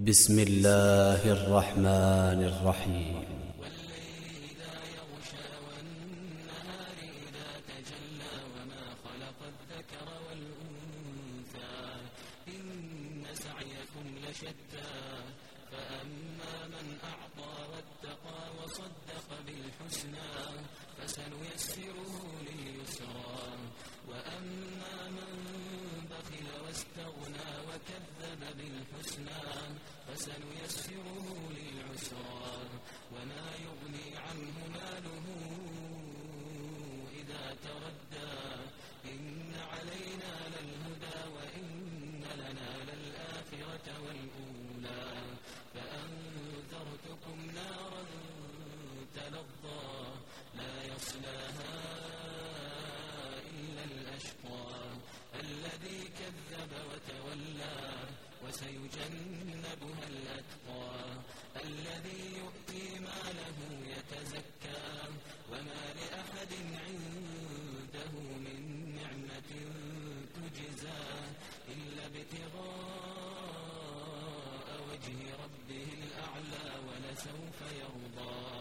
بسم الله الرحمن الرحيم. والليل إذا يغشى والنهار إذا تجلى وما خلق الذكر والأنثى إن سعيكم لشتى فأما من أعطى واتقى وصدق بالحسنى فسنيسره لليسرى وأما من بخل واستغنى وكذب بالحسنى فسنيسره للعسرى وما يغني عنه ماله إذا تردى إن علينا للهدى وإن لنا للآخرة والأولى فأنذرتكم نارا تلظى لا يصلاها إلا الأشقى الذي كذب وتولى وسيجنبها الأتقى الذي يؤتي ماله يتزكى وما لأحد عنده من نعمة تجزى إلا ابتغاء وجه ربه الأعلى ولسوف يرضى.